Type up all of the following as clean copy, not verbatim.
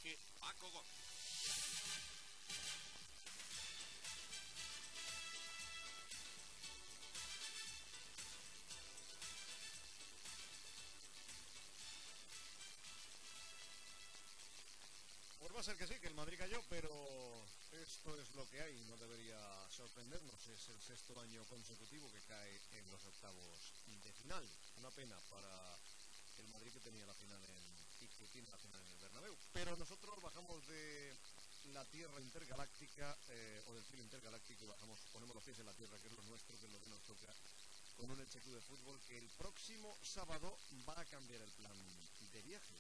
dirige Paco Gómez. Pues va a ser que sí, que el Madrid cayó, pero esto es lo que hay, no debería sorprendernos. Es el sexto año consecutivo que cae en los octavos de final. Una pena para el Madrid, que tenía la final y que tiene la final en el Bernabéu. Pero nosotros bajamos de la tierra intergaláctica, o del cielo intergaláctico, y bajamos, ponemos los pies en la tierra, que es lo nuestro, que es lo que nos toca, con un Elche Club de Fútbol que el próximo sábado va a cambiar el plan de viaje.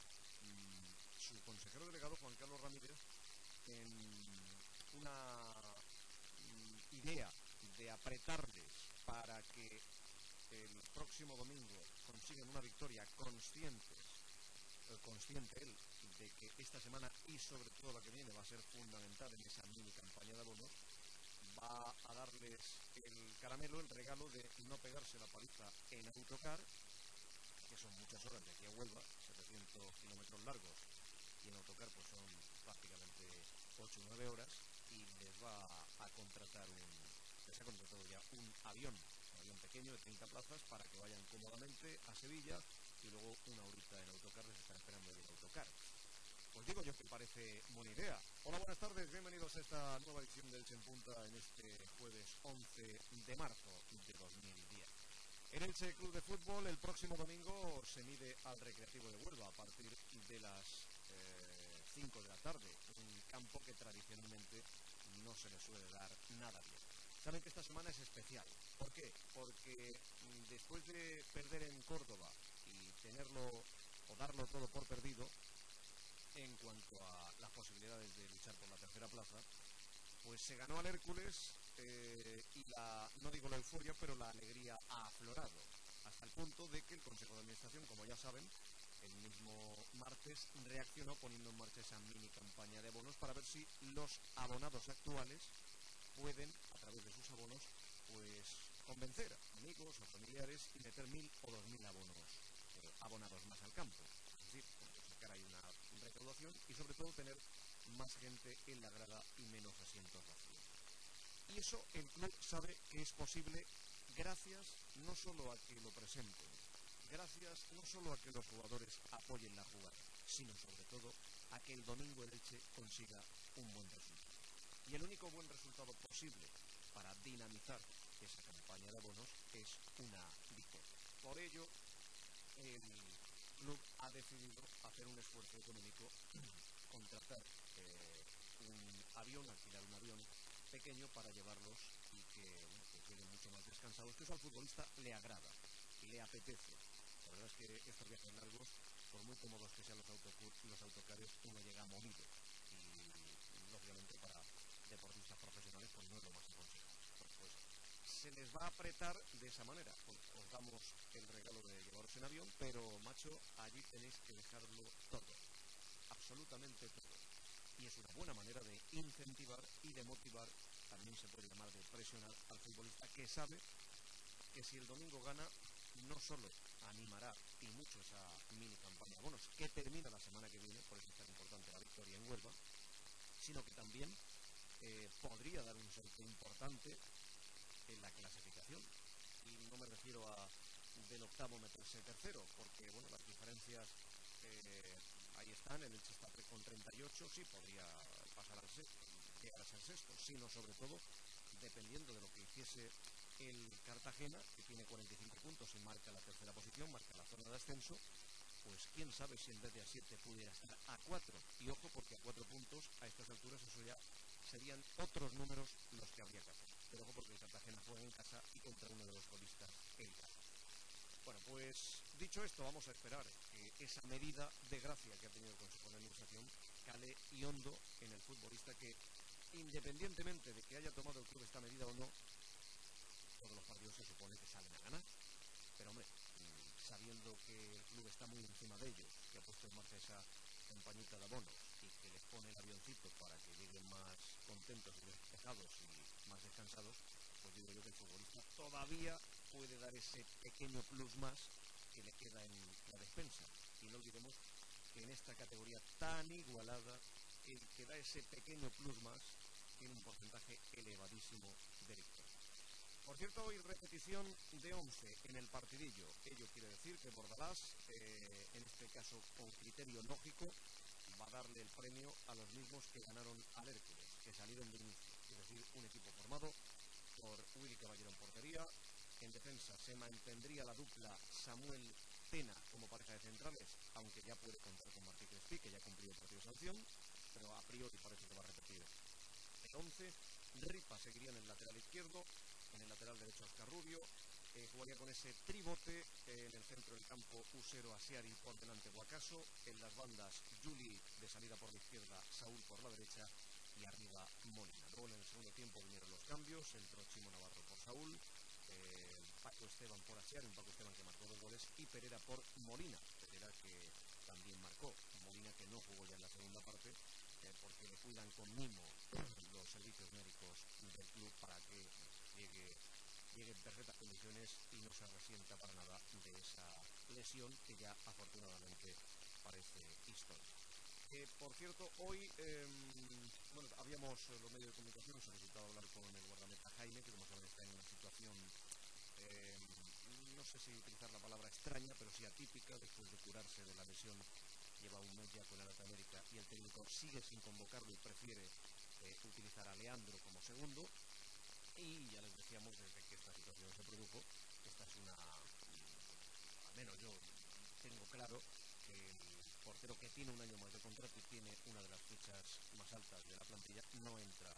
Su consejero delegado, Juan Carlos Ramírez, en una idea de apretarles para que el próximo domingo consigan una victoria, consciente él de que esta semana y sobre todo la que viene va a ser fundamental en esa mini campaña de abonos, va a darles el caramelo, el regalo de no pegarse la paliza en autocar, que son muchas horas de aquí a Huelva, 700 kilómetros largos, y en autocar pues son prácticamente 8 o 9 horas, y les va a contratar les ha contratado ya un avión pequeño de 30 plazas para que vayan cómodamente a Sevilla, y luego una horita en autocar les están esperando en el autocar. Pues digo yo que parece buena idea. Hola, buenas tardes, bienvenidos a esta nueva edición del Elche en Punta en este jueves 11 de marzo de 2010. En el Elche Club de Fútbol el próximo domingo se mide al Recreativo de Huelva a partir de las 5 de la tarde, un campo que tradicionalmente no se le suele dar nada bien. Saben que esta semana es especial. ¿Por qué? Porque después de perder en Córdoba y tenerlo o darlo todo por perdido en cuanto a las posibilidades de luchar por la tercera plaza, pues se ganó al Hércules, y no digo la euforia, pero la alegría ha aflorado, hasta el punto de que el Consejo de Administración, como ya saben, el mismo martes reaccionó poniendo en marcha esa mini campaña de abonos para ver si los abonados actuales pueden, a través de sus abonos, pues convencer a amigos o familiares y meter 1.000 o 2.000 abonados más al campo. Es decir, sacar ahí una recaudación y sobre todo tener más gente en la grada y menos asientos vacíos. Y eso el club sabe que es posible gracias no solo a que lo presenten, gracias no solo a que los jugadores apoyen la jugada, sino sobre todo a que el domingo el Elche consiga un buen resultado. Y el único buen resultado posible para dinamizar esa campaña de abonos es una victoria. Por ello, el club ha decidido hacer un esfuerzo económico, contratar alquilar un avión pequeño para llevarlos y que lleguen mucho más descansados, que eso al futbolista le agrada, le apetece. La verdad es que estos viajes largos, por muy cómodos que sean los autocares, uno llega molido y lógicamente para deportistas profesionales pues no es lo más aconsejable. Pues se les va a apretar de esa manera. Pues os damos el regalo de llevaros en avión, pero macho, allí tenéis que dejarlo todo, absolutamente todo. Y es una buena manera de incentivar y de motivar, también se puede llamar de presionar al futbolista, que sabe que si el domingo gana, no solo animará y mucho esa mini campaña de abonos que termina la semana que viene, por eso es tan importante la victoria en Huelva, sino que también podría dar un salto importante en la clasificación. Y no me refiero a del octavo meterse tercero, porque bueno, las diferencias ahí están. El Elche está con 38, sí podría pasar al sexto, llegar a ser sexto, sino sobre todo dependiendo de lo que hiciese el Cartagena, que tiene 45 puntos y marca la tercera posición, marca la zona de ascenso. Pues quién sabe si en vez de a 7 pudiera estar a 4. Y ojo, porque a 4 puntos a estas alturas eso ya serían otros números los que habría que hacer. Pero ojo, porque el Cartagena juega en casa y contra uno de los colistas en casa. Bueno, pues dicho esto, vamos a esperar que esa medida de gracia que ha tenido el Consejo de Administración cale y hondo en el futbolista, que independientemente de que haya tomado el club esta medida o no, todos los partidos se supone que salen a ganar. Pero hombre, sabiendo que el club está muy encima de ellos, que ha puesto en marcha esa campañita de abonos y que les pone el avioncito para que lleguen más contentos y despejados y más descansados, pues digo yo que el futbolista todavía puede dar ese pequeño plus más que le queda en la despensa. Y no olvidemos que en esta categoría tan igualada el que da ese pequeño plus más tiene un porcentaje elevadísimo de victoria. Por cierto, hoy repetición de 11 en el partidillo. Ello quiere decir que Bordalás, en este caso con criterio lógico, va a darle el premio a los mismos que ganaron al Hércules, que salieron de inicio. Es decir, un equipo formado por Willy Caballero en portería. En defensa se mantendría la dupla Samuel Tena como pareja de centrales, aunque ya puede contar con Martí Crespi, que ya cumplió el partido de sanción, pero a priori parece que va a repetir el 11. Ripa seguiría en el lateral izquierdo, en el lateral derecho Oscar Rubio, jugaría con ese tribote, en el centro del campo Usero, Asiari, por delante Guacaso, en las bandas Juli de salida por la izquierda, Saúl por la derecha y arriba Molina. Luego en el segundo tiempo vinieron los cambios, entró Chimo Navarro por Saúl, Paco Esteban por Asiari, un Paco Esteban que marcó 2 goles, y Pereira por Molina, Pereira que también marcó, Molina que no jugó ya en la segunda parte, porque le cuidan con mimo los servicios médicos del club para que llegue en perfectas condiciones y no se resienta para nada de esa lesión que ya afortunadamente parece histórica. Por cierto, hoy habíamos los medios de comunicación solicitado hablar con el guardameta Jaime, que como saben está en una situación, no sé si utilizar la palabra extraña, pero sí atípica, después de curarse de la lesión. Lleva un mes ya con el América y el técnico sigue sin convocarlo y prefiere utilizar a Leandro como segundo. Y ya les decíamos desde que esta situación se produjo, esta es una, al menos yo tengo claro que el portero que tiene un año más de contrato y tiene una de las fichas más altas de la plantilla no entra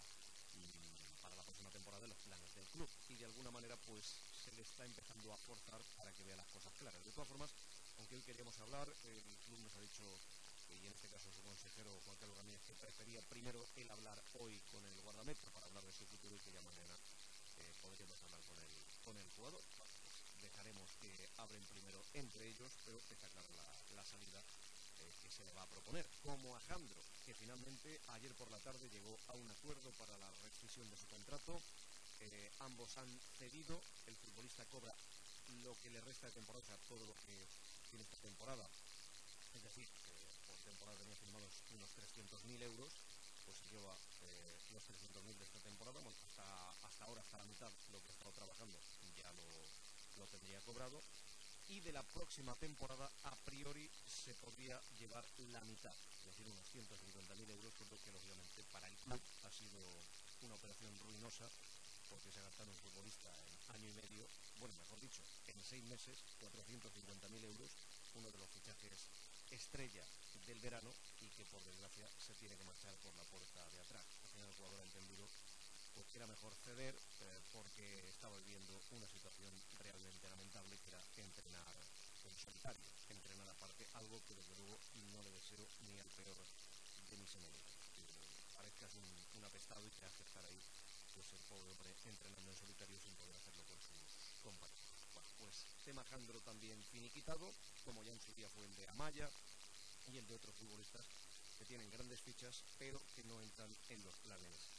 para la próxima temporada en los planes del club, y de alguna manera pues se le está empezando a forzar para que vea las cosas claras. De todas formas, aunque hoy queríamos hablar, el club nos ha dicho, y en este caso su consejero Juan Carlos Ramírez, que prefería primero él hablar hoy con el guardameta para hablar de su futuro y que ya mañana podríamos hablar con el jugador. Bueno, pues dejaremos que abren primero entre ellos, pero está clara la salida que se le va a proponer, como a Jandro, que finalmente ayer por la tarde llegó a un acuerdo para la rescisión de su contrato. Ambos han cedido, el futbolista cobra lo que le resta de temporada, o sea, todo lo que tiene esta temporada, es decir, por temporada tenía firmados unos 300.000 euros, pues se lleva los 300.000 de esta temporada. Bueno, hasta ahora, hasta la mitad, lo que ha estado trabajando ya lo tendría cobrado, y de la próxima temporada a priori se podría llevar la mitad, es decir, unos 150.000 euros, que lógicamente para el club ha sido una operación ruinosa, porque se gastaron un futbolista en año y medio, bueno, mejor dicho, en 6 meses, 450.000 euros, uno de los fichajes estrella del verano, y que por desgracia se tiene que marchar por la puerta de atrás. Al final el jugador ha entendido pues que era mejor ceder, porque estaba viviendo una situación realmente lamentable, que era entrenar en solitario, entrenar aparte, algo que desde luego no le deseo ni al peor de mis enemigos, que parezcas un apestado y tengas que estar ahí, pues el pobre hombre entrenando en solitario sin poder hacerlo con sus compañeros. Bueno, pues tema Jandro también finiquitado, como ya en su día fue el de Amaya y el de otros futbolistas que tienen grandes fichas pero que no entran en los planes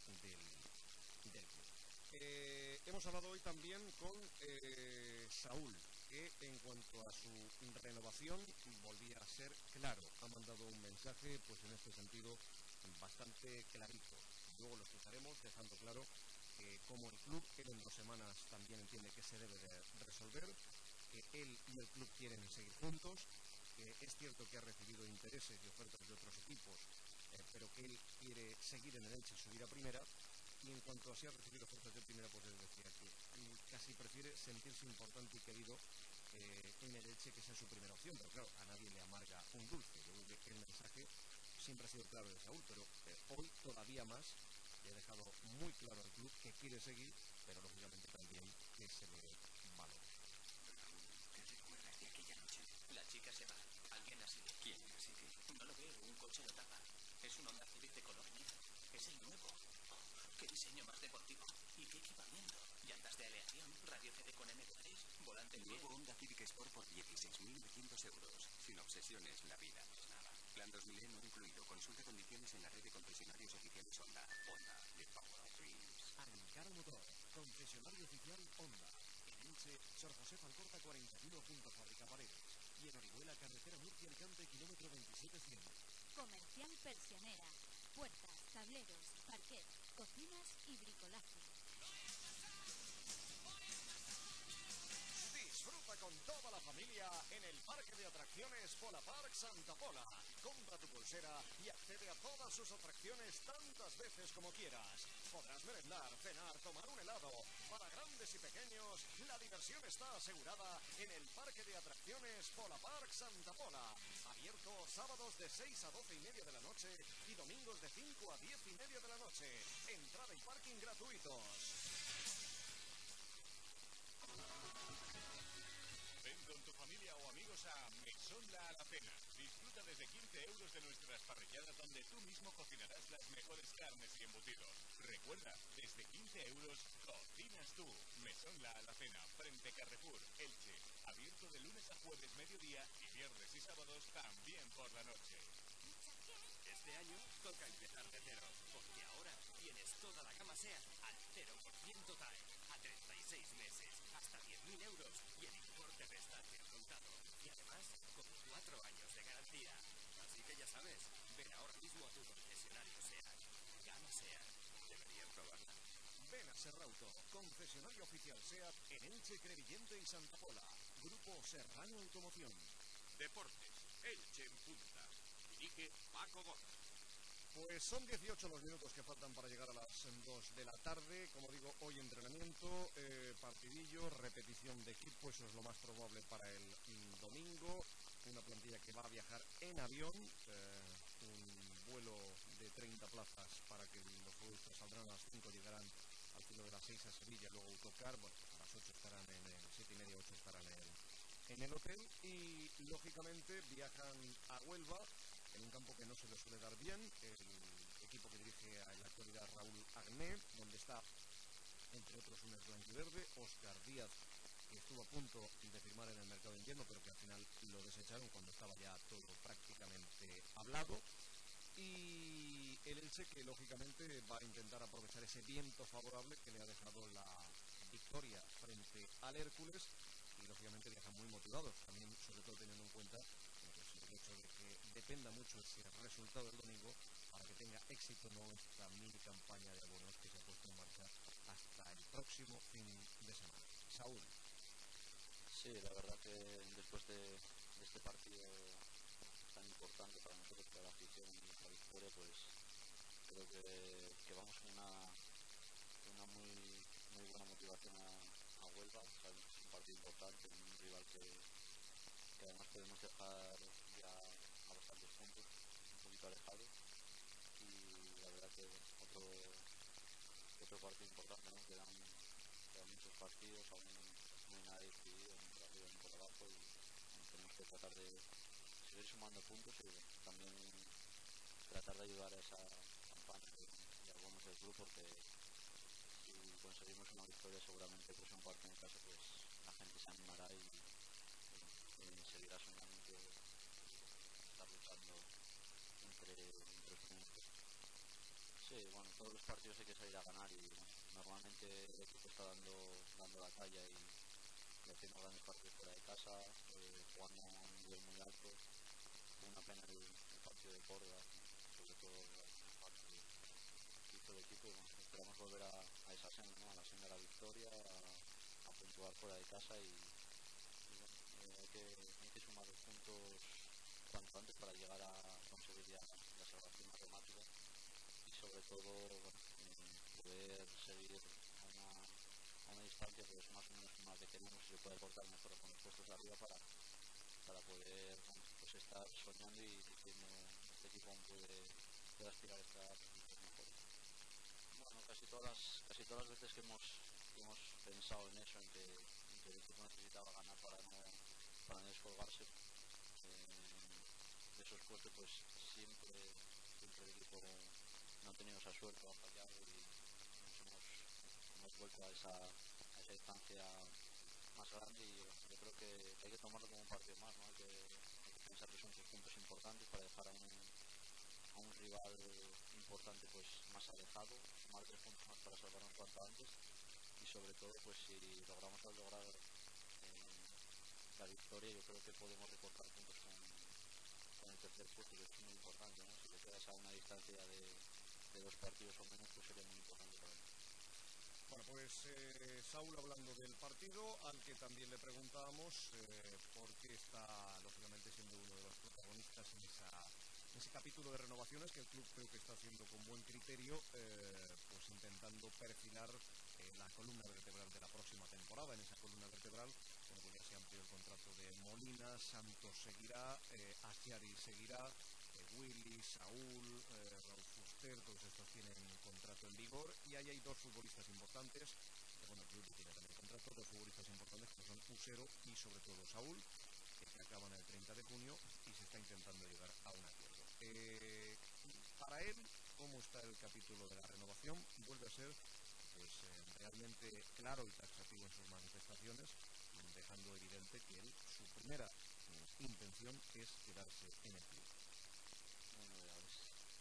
del club. Hemos hablado hoy también con Saúl, que en cuanto a su renovación volvía a ser claro. Ha mandado un mensaje, pues en este sentido, bastante clarito. Luego lo escucharemos, dejando claro que como el club, él en 2 semanas también entiende que se debe de resolver, que él y el club quieren seguir juntos, que es cierto que ha recibido intereses y ofertas de otros equipos, pero que él quiere seguir en el Elche y subir a primera. Y en cuanto a si ha recibido ofertas de primera, pues él decía que casi prefiere sentirse importante y querido en el Elche, que sea su primera opción. Pero claro, a nadie le amarga un dulce. Yo creo que el mensaje siempre ha sido claro de Saúl, pero hoy todavía más le ha dejado muy claro al club que quiere seguir, pero lógicamente también que se le valore. ¿Qué recuerdas de aquella noche? La chica se va. Alguien la sigue. ¿Quién la sigue? No lo veo. Un coche lo tapa. Es un Honda Civic de color negro. Es el nuevo. ¿Qué diseño más deportivo? ¿Y qué equipamiento? Llantas de aleación, radio CD con MP3, volante en Nuevo Honda Civic Sport por 16.900 euros. Sin obsesiones, la vida no es nada. Plan 2000 no incluido. Consulta condiciones en la red de concesionarios oficiales Honda. Honda, the power of dreams. Ankara Motor, concesionario oficial Honda. En Elche, Sor José Falcorta 41 junto a Fábrica Paredes. Y en Orihuela, carretera Murcia-Alicante, kilómetro 27-100. Comercial Persianera. puertas, tableros, parquet, cocinas y bricolaje. Disfruta con toda la familia en el parque de atracciones Pola Park Santa Pola. Compra tu pulsera y accede a todas sus atracciones tantas veces como quieras. Podrás merendar, cenar, tomar un helado. Para grandes y pequeños, la diversión está asegurada en el parque de atracciones Pola Park Santa Pola. Abierto sábados de 6 a 12 y media de la noche y domingos de 5 a 10 y media de la noche. Entrada y parking gratuitos. Ven con tu familia o amigos a Mesón La Alacena. Disfruta desde 15 euros de nuestras parrilladas donde tú mismo cocinarás las mejores carnes y embutidos. Recuerda, desde 15 euros cocinas tú. Mesón La Alacena, frente Carrefour, Elche. Abierto de lunes a jueves mediodía y viernes y sábados también por la noche. Este año toca empezar de cero, porque ahora tienes toda la gama SEAT al 0% TAE, a 36 meses, hasta 10.000 euros y el importe restante al contado. Y además, con 4 años de garantía. Así que ya sabes, ven ahora mismo a tu concesionario SEAT. Gama SEAT. Deberías probarla. Ven a Serrauto, concesionario oficial SEAT en Elche, Crevillente y Santa Pola. Grupo Serrano Automoción. Deportes, Elche en punta. Dirige Paco Gómez. Pues son 18 los minutos que faltan para llegar a las 2 de la tarde. Como digo, hoy entrenamiento, partidillo, repetición de equipo. Eso es lo más probable para el domingo. Una plantilla que va a viajar en avión. Un vuelo de 30 plazas para que los futbolistas saldrán a las 5, llegarán al filo de las 6 a Sevilla, luego autocar. Bueno, a las 8 estarán en el 7 y media, 8 estarán en el hotel. Y lógicamente viajan a Huelva, en un campo que no se le suele dar bien, el equipo que dirige en la actualidad Raúl Agné, donde está, entre otros, un blanquiverde, Óscar Díaz, que estuvo a punto de firmar en el mercado de invierno, pero que al final lo desecharon cuando estaba ya todo prácticamente hablado. Y el Elche, que lógicamente va a intentar aprovechar ese viento favorable que le ha dejado la victoria frente al Hércules, y lógicamente viajan muy motivados, también sobre todo teniendo en cuenta el hecho de que dependa mucho ese resultado del domingo para que tenga éxito nuestra mini campaña de abonos que se ha puesto en marcha hasta el próximo fin de semana. Saúl. Sí, la verdad que después de este partido tan importante para nosotros, para la afición y la victoria, pues creo que vamos con una muy buena motivación a Huelva. Sabemos que es un partido importante, un rival que además podemos dejar ya a bastantes puntos, un poquito alejado, y la verdad que otro partido importante, ¿no? Quedan muchos partidos, aún no hay nada decidido, ni por arriba ni por abajo, y tenemos que tratar de seguir sumando puntos y también tratar de ayudar a esa campaña de algunos del club, porque si conseguimos una victoria seguramente el próximo partido en casa pues la gente se animará y seguirá soñando que está luchando entre los primeros. Sí, bueno, todos los partidos hay que salir a ganar y bueno, normalmente el equipo está dando la talla y haciendo grandes partidos fuera de casa, jugando a un nivel muy alto. Una pena el partido de Córdoba, sobre todo el parte que hizo el equipo, y bueno, esperamos volver a esa senda, ¿no? A la senda de la victoria, a puntuar fuera de casa y bueno, hay que sumar los puntos cuanto antes para llegar a conseguir ya la salvación matemática y sobre todo bueno, poder seguir a una distancia pues más o menos como la que tenemos y se puede cortar mejor con los puestos de arriba para poder bueno, pues estar soñando y diciendo este equipo aún puede aspirar a estar mejor. Bueno, casi todas las veces que hemos pensado en eso, en que el equipo necesitaba ganar para no descolgarse de esos puestos, pues siempre el equipo no ha tenido esa suerte, ha fallado y hemos vuelto a esa distancia más grande, y yo creo que hay que tomarlo como un partido más, ¿no? Hay que pensar que son 3 puntos importantes para dejar a un rival importante pues más alejado, sumar 3 puntos más para salvarnos cuanto antes, y sobre todo pues si lograr la victoria, yo creo que podemos recortar puntos con el tercer puesto, que es muy importante, ¿no? Si le queda quizás a una distancia de 2 partidos o menos, pues sería muy importante para él. Bueno, pues Saúl, hablando del partido, al que también le preguntábamos por qué está, lógicamente, siendo uno de los protagonistas en ese capítulo de renovaciones que el club creo que está haciendo con buen criterio, pues intentando perfilar la columna vertebral de la próxima temporada. En esa columna vertebral, bueno, pues ya se amplió el contrato de Molina, Santos seguirá, Achiari seguirá, Willy, Saúl, Raúl Fuster, todos estos tienen contrato en vigor, y ahí hay 2 futbolistas importantes, bueno, el club tiene también contrato, 2 futbolistas importantes que son Usero y sobre todo Saúl, que acaban el 30 de junio y se está intentando llegar a un acuerdo. Para él, ¿cómo está el capítulo de la renovación? Vuelve a ser pues realmente claro y taxativo en sus manifestaciones, dejando evidente que él, su primera intención es quedarse en el club. Bueno, ya ves.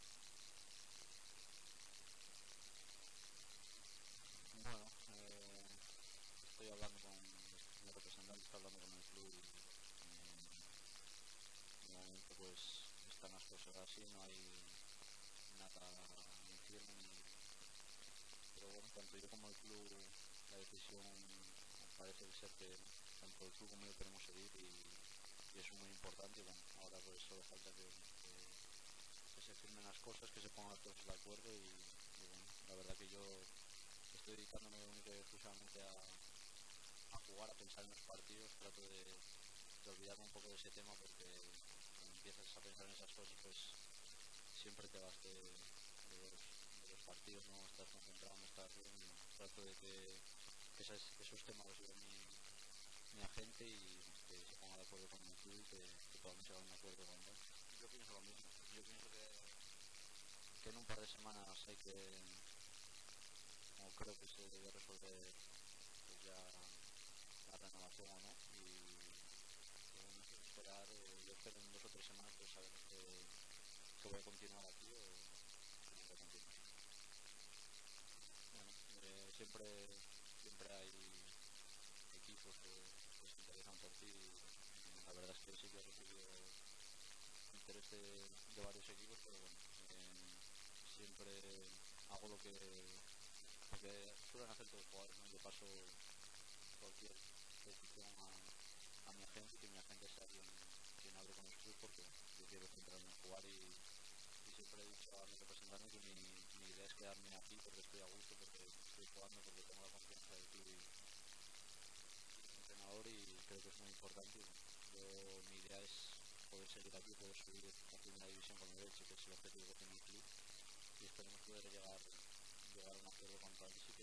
Bueno, estoy hablando con mi representante, está hablando con el club y de momento pues están las cosas así, no hay nada en firme pero bueno, tanto yo como el club, la decisión parece ser que tanto el club como yo queremos seguir y eso es muy importante. Y bueno, ahora pues solo falta que se firmen las cosas, que se pongan las cosas de acuerdo y bueno, la verdad que yo estoy dedicándome única y exclusivamente a jugar, a pensar en los partidos, trato de olvidarme un poco de ese tema porque cuando empiezas a pensar en esas cosas pues siempre te vas de los partidos, no estás concentrado, no estás bien y trato de que esos temas los lleve mi agente y que se ponga de acuerdo con el club y que podamos llegar a un acuerdo con él. Yo pienso lo mismo, yo pienso que en un par de semanas hay que, o creo que se debe resolver pues ya la renovación o no y bueno, esperar, yo espero en 2 o 3 semanas pues saber que voy a continuar aquí o no voy a continuar. Bueno, siempre hay equipos que se interesan por ti y la verdad es que sí que he recibido interés de varios equipos, pero bueno, siempre hago lo que suelen hacer todos los jugadores, ¿no? Yo paso cualquier petición a mi agente y que mi agente sea quien hable con el club porque yo quiero centrarme en jugar y siempre he dicho a mi representante que mi idea es quedarme aquí porque estoy a gusto, porque estoy jugando, porque tengo la confianza del club y del entrenador y creo que es muy importante. Y bueno, mi idea es poder seguir aquí, poder subir a primera división con el Elche, que es el objetivo que tiene el club y esperemos poder llegar a un acuerdo cuanto antes y que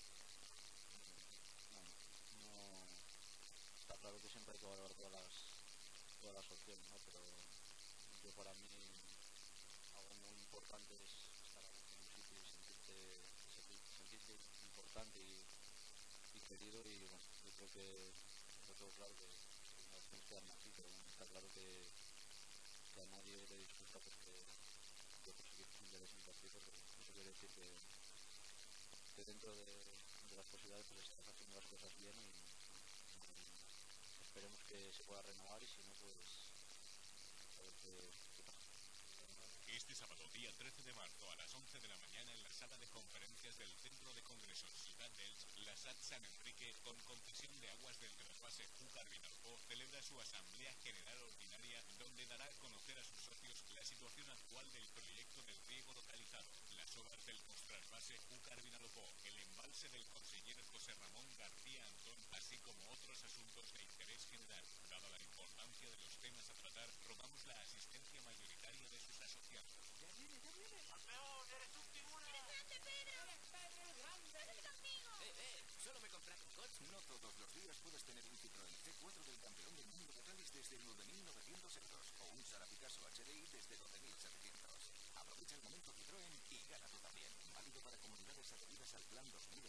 bueno, no está claro que siempre hay que valorar todas las opciones, ¿no? Pero yo para mí algo muy importante es estar a gusto en un sitio y sentirte importante y querido y bueno, yo creo que lo tengo claro que una opción es quedarme aquí, pero bueno, está claro que a nadie le disgusta pues que otros equipos se interesen por ti porque eso quiere decir que dentro de las posibilidades pues estás haciendo las cosas bien y esperemos que se pueda renovar y si no pues a ver qué pasa. Este sábado, día 13 de marzo, a las 11 de la mañana, en la sala de conferencias del Centro de Congresos Ciudad de Elche, la SAT San Enrique, con concesión de aguas del trasvase Júcar Vinalopó, celebra su Asamblea General Ordinaria, donde dará a conocer a sus socios la situación actual del proyecto del riego localizado, las obras del postrasvase Júcar Vinalopó, el embalse del conseller José Ramón García Antón, así como otros asuntos de interés general. Dada la importancia de los temas a tratar, rogamos la asistencia mayoritaria de sus asociados. ¡Ya viene! ¡Campeón, eres un figura! ¡Eres grande, Pedro! ¡Eres Pedro el grande! ¡Eres conmigo! Solo me compraron un coche. No todos los días puedes tener un Citroën C4 del campeón del mundo de rallies desde 9.900 euros o un Sara Picasso HDI desde 12.700. Aprovecha el momento Citroën y gana tú también. Válido para comunidades adheridas al Plan 2000.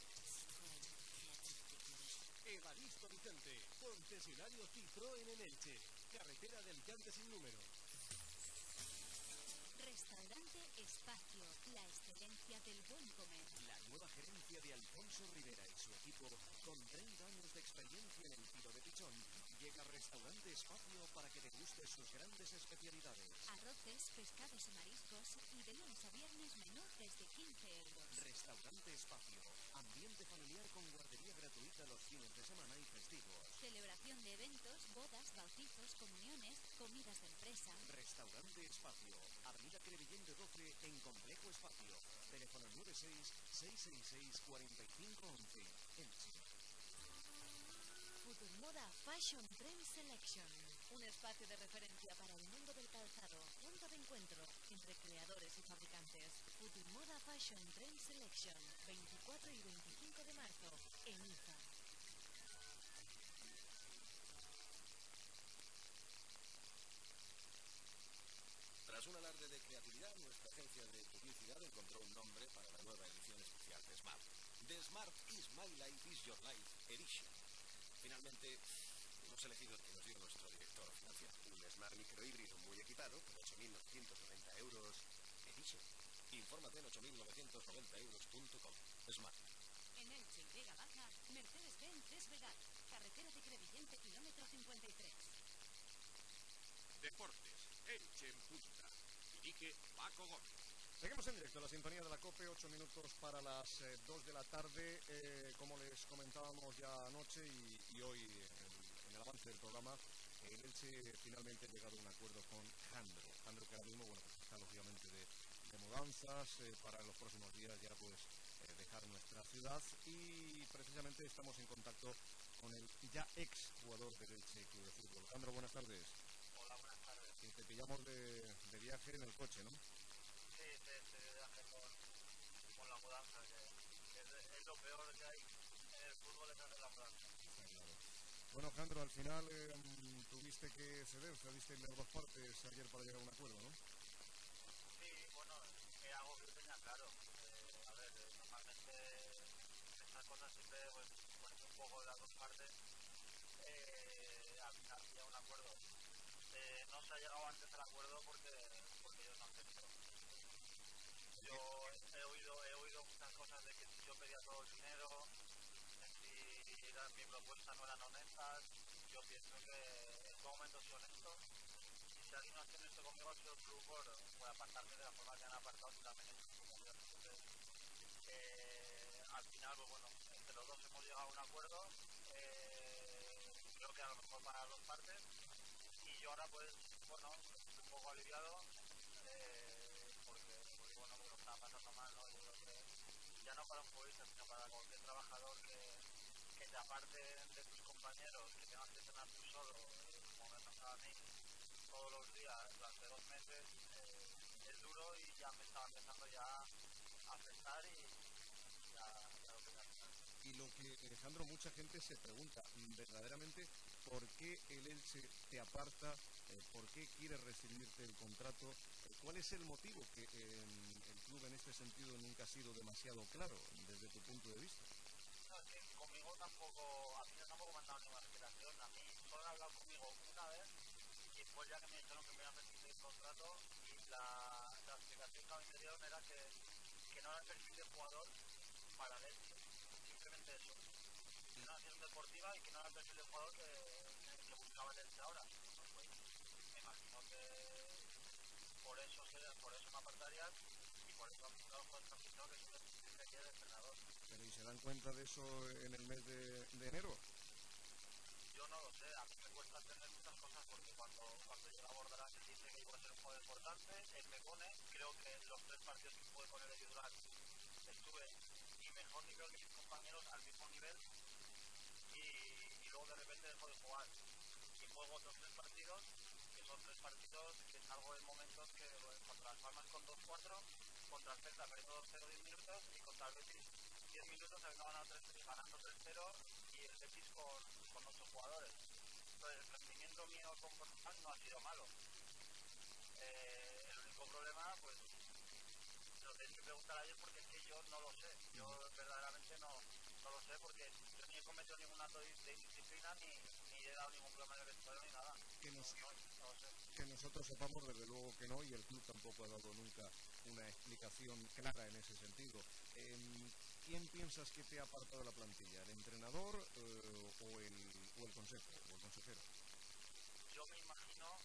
Evaristo Vicente, concesionario Citroën en Elche, carretera del Llante sin número. Restaurante Espacio, la la excelencia del buen comer. La nueva gerencia de Alfonso Rivera y su equipo, con 30 años de experiencia en el tiro de pichón, llega a Restaurante Espacio para que deguste sus grandes especialidades. Arroces, pescados y mariscos, y de lunes a viernes menú desde 15 euros. Restaurante Espacio, ambiente familiar con guardería gratuita los fines de semana y festivos. Celebración de eventos, bodas, bautizos, comuniones, comidas de empresa. Restaurante Espacio, Avenida Crevillente 12 en Complejo Espacio. Teléfono 96-666-4511. Elche. Futurmoda Fashion Trend Selection, un espacio de referencia para el mundo del calzado, punto de encuentro entre creadores y fabricantes. Futurmoda Fashion Trend Selection, 24 y 25 de marzo, en IFA. Tras un alarde de creatividad, nuestra agencia de publicidad encontró un nombre para la nueva edición especial de Smart. The Smart is My Life is Your Life Edition. Finalmente, hemos elegido el que nos dio nuestro director financiero. Un Smart microhíbrido muy equipado por 8.990 euros Edition. Infórmate en 8.990euros.com. Smart. En Elche y Vega Baja, Mercedes-Benz Desvegar, carretera de Crevillente, kilómetro 53. Deportes, Elche en punta. Dirige Paco Gómez. Seguimos en directo, la sintonía de la COPE, 8 minutos para las 2 de la tarde. Como les comentábamos ya anoche y hoy en el avance del programa, el Elche finalmente ha llegado a un acuerdo con Jandro. Jandro, que ahora mismo, bueno, pues está lógicamente de mudanzas para en los próximos días ya pues dejar nuestra ciudad, y precisamente estamos en contacto con el ya ex jugador del Elche Club de Fútbol. Jandro, buenas tardes. Hola, buenas tardes. Y te pillamos de viaje en el coche, ¿no? Sí, estoy de viaje con la mudanza, que es lo peor que hay en el fútbol, es hacer la mudanza. Está claro. Bueno, Jandro, al final tuviste que cediste en las dos partes ayer para llegar a un acuerdo, ¿no? Sí, bueno, es algo que yo tenía claro. A ver, normalmente estas cosas siempre pues un poco de las dos partes. Al final había un acuerdo. No se ha llegado antes al acuerdo porque ellos no han querido. Yo he oído muchas cosas de que si yo pedía todo el dinero, si mi propuesta no eran honestas. Yo pienso que en todo momento soy honesto. Y si alguien no ha sido honesto conmigo ha sido el club por apartarme de la forma que han apartado y también he hecho como yo. Entonces, al final, pues bueno, entre los dos hemos llegado a un acuerdo. Creo que a lo mejor para las dos partes. Y yo ahora pues, bueno, estoy un poco aliviado porque bueno, me lo estaba pasando mal, ¿no? Yo creo que ya no para un futbolista, sino para cualquier trabajador que te aparte de tus compañeros, que tengas que entrenar tú solo, como me pasaba a mí, todos los días durante 2 meses, es duro y ya me estaba empezando ya a afectar y ya lo que ya. Y lo que, Alejandro, mucha gente se pregunta, verdaderamente, ¿por qué el Elche te aparta? ¿Por qué quiere rescindirte el contrato? ¿Cuál es el motivo? Que el club en este sentido nunca ha sido demasiado claro desde tu punto de vista. No, es que conmigo tampoco, a mí tampoco me han dado ninguna explicación. A mí solo han hablado conmigo una vez y después ya que me dijeron que me iban a rescindir el contrato, y la explicación que a mí me dieron era que no era el perfil de jugador para el Elche. Simplemente eso. Una acción deportiva y que no era el perfil de jugador que buscaba el Elche ahora. Pues, me imagino que por eso me apartarían y por eso han buscado cuatro aficionados que siempre quiere el entrenador. Pero ¿y se dan cuenta de eso en el mes de enero? Yo no lo sé, a mí me cuesta entender muchas cosas porque cuando llega a Bordalás y dice que iba a ser un jugador importante, él me pone, creo que los 3 partidos que pude poner de titular estuve ni mejor ni peor que mis compañeros al mismo nivel, y luego de repente dejo de jugar y juego otros 3 partidos, que son 3 partidos que salgo en momentos que contra las Palmas con 2-4, contra el Celta perdiendo 2-0 10 minutos y contra el Betis 10 minutos habiendo ganando 3-0 y el Betis con 8 jugadores. Entonces el rendimiento mío con Portugal no ha sido malo. El único problema, pues lo tenéis que preguntar a ellos porque es que yo no lo sé. Yo verdaderamente no lo sé porque yo ni he cometido ningún acto de indisciplina ni he dado ningún problema en el vestuario ni nada. Que no lo sé. Que nosotros sepamos, desde luego que no, y el club tampoco ha dado nunca una explicación clara en ese sentido. ¿Quién piensas que te ha apartado de la plantilla? ¿El entrenador o el consejo, o el consejero? Yo me imagino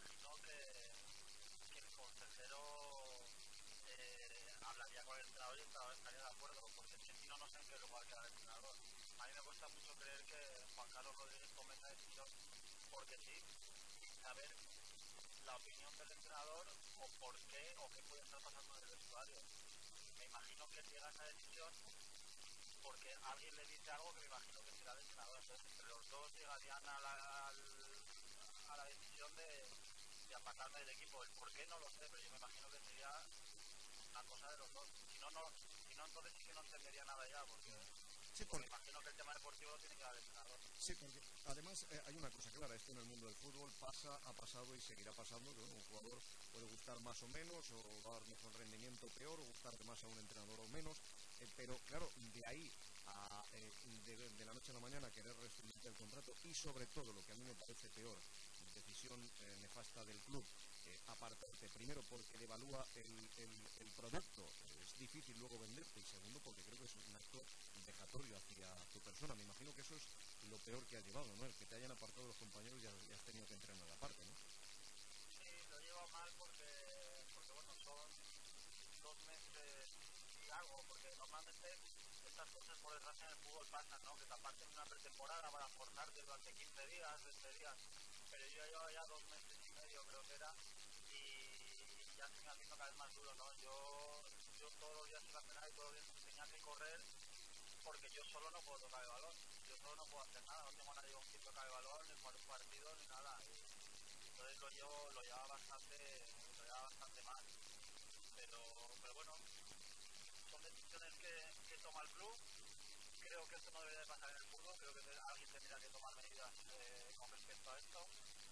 que el consejero hablaría con el entrenador y el entrenador estaría de acuerdo, porque si no, no sé en qué lugar queda el entrenador. A mí me cuesta mucho creer que Juan Carlos Rodríguez tome esa decisión porque sí, sin saber la opinión del entrenador o por qué o qué puede estar pasando en el vestuario. Me imagino que llega a esa decisión porque alguien le dice algo que me imagino que será el entrenador. Entonces, entre los dos llegarían a la decisión de apartarme del equipo. El por qué no lo sé, pero yo me imagino que sería una cosa de los dos. Si no, entonces sí que no entendería nada ya, porque Sí, me imagino que el tema deportivo lo tiene que dar el entrenador. Sí, porque además hay una cosa clara, esto en el mundo del fútbol ha pasado y seguirá pasando, que bueno, un jugador puede gustar más o menos, o dar mejor rendimiento o peor, o gustar más a un entrenador o menos, pero claro, de ahí a de la noche a la mañana querer rescindir el contrato y sobre todo, lo que a mí me parece peor, decisión nefasta del club, apartarte primero porque devalúa el producto, es difícil luego venderte, y segundo porque creo que es un acto vejatorio hacia tu persona. Me imagino que eso es lo peor que has llevado, ¿no? El que te hayan apartado de los compañeros y has tenido que entrenar aparte, ¿no? Sí, lo llevo mal porque bueno, son 2 meses y algo, porque normalmente estas cosas por desgracia en el fútbol pasan, ¿no? Que te aparten una pretemporada para forzarte durante 15 días, 20 días, pero yo llevaba ya 2 meses y medio creo que era, y ya se me haciendo cada vez más duro, ¿no? Yo todos los días iba a entrenar y todos los días tenía que correr porque yo solo no puedo tocar el balón, yo solo no puedo hacer nada, no tengo a nadie con quien tocar el balón, ni jugar un partido, ni nada, y entonces lo llevaba bastante mal, pero bueno, son decisiones que toma el club. Creo que esto no debería de pasar en el fútbol, creo que alguien tendría que tomar medidas con respecto a esto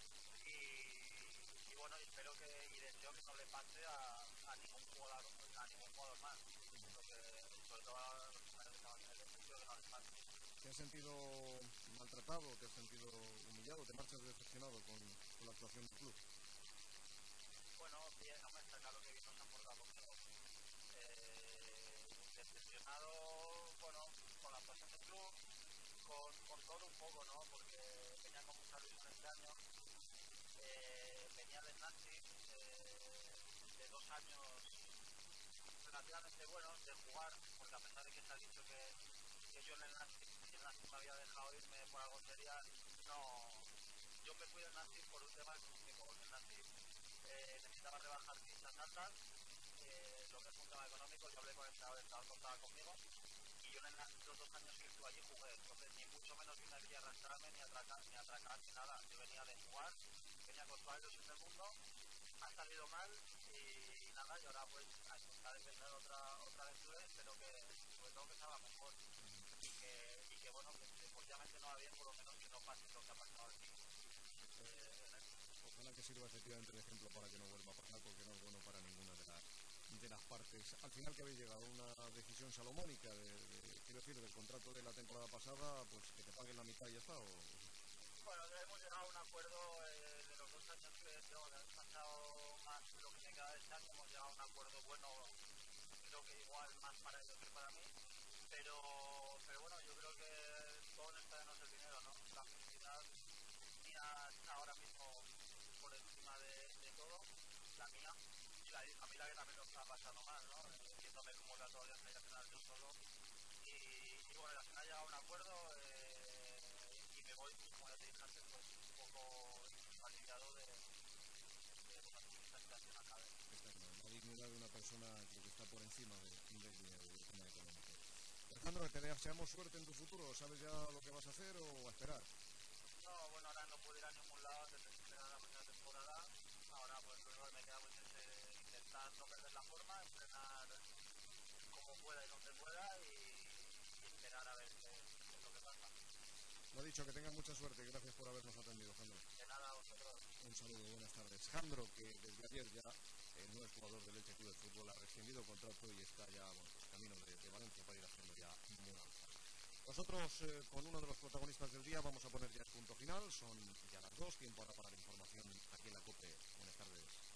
y bueno, espero y deseo que no le pase a ningún jugador más, sobre todo a los compañeros que estaban en el equipo, espero que no les pase. ¿Te has sentido maltratado, te has sentido humillado, te marchas decepcionado con la actuación del club? Bueno, bien, hombre, está claro que bien nos han portado conmigo. Decepcionado, bueno, con la actuación del club, con todo un poco, ¿no? Porque venía con mucha ilusión este año, venía del Nastic, de 2 años relativamente buenos de jugar, porque a pesar de que se ha dicho que yo en el Nastic, si el Nastic me había dejado irme por algo sería, no, yo me fui del Nastic por un tema económico, porque el Nastic necesitaba rebajar fichas altas, lo que es un tema económico. Yo hablé con el entrenador contaba conmigo, y yo en los 2 años que estuve allí jugué, entonces ni mucho menos vine aquí a arrastrarme, ni a atracar, ni nada. Yo venía de jugar, venía con toda la ilusión del mundo, ha salido mal y nada, y ahora pues a intentar empezar otra aventura. Espero que sobre todo que salga mejor y que bueno, que deportivamente no va bien, por lo menos que no pase lo que ha pasado aquí. Ojalá que sirva efectivamente de ejemplo para que no vuelva a pasar, porque no es bueno para ninguna de las partes. Al final que habéis llegado a una decisión salomónica quiero decir, del contrato de la temporada pasada, pues que te paguen la mitad y ya está, Bueno, hemos llegado a un acuerdo de los 2 años que tengo que haber pasado más lo que me queda de este año. Hemos llegado a un acuerdo bueno, creo que igual más para ellos que para mí, pero bueno, yo creo que todo en esta no es el dinero, ¿no? La felicidad mía está ahora mismo por encima de todo, la mía, y la de mi familia, que también lo está pasando mal, ¿no? Viéndome como que todos los días me voy a cenar yo solo, y bueno, al final he llegado a un acuerdo, y me voy, como ya te dije antes, pues un poco aliviado de bueno, que esta situación acabe. Está claro, la dignidad de una persona creo que está por encima del dinero, del tema económico. Alejandro, que te deseamos suerte en tu futuro. ¿Sabes ya lo que vas a hacer o a esperar? No, bueno, ahora no puedo ir a ningún lado, tendré que esperar a la primera temporada. Ahora pues lo único que me queda pues es intentar no perder la forma, entrenar como pueda y donde pueda y esperar a ver qué es lo que pasa. Lo dicho, que tengas mucha suerte y gracias por habernos atendido, Jandro. De nada, a vosotros. Un saludo, buenas tardes. Jandro, que desde ayer ya no es jugador del Elche Club de Fútbol, ha rescindido contrato y está ya, bueno, pues camino de Valencia para ir haciendo ya mudanza. Nosotros, con uno de los protagonistas del día, vamos a poner ya el punto final. Son ya las 2, tiempo ahora para la información aquí en la COPE. Buenas tardes.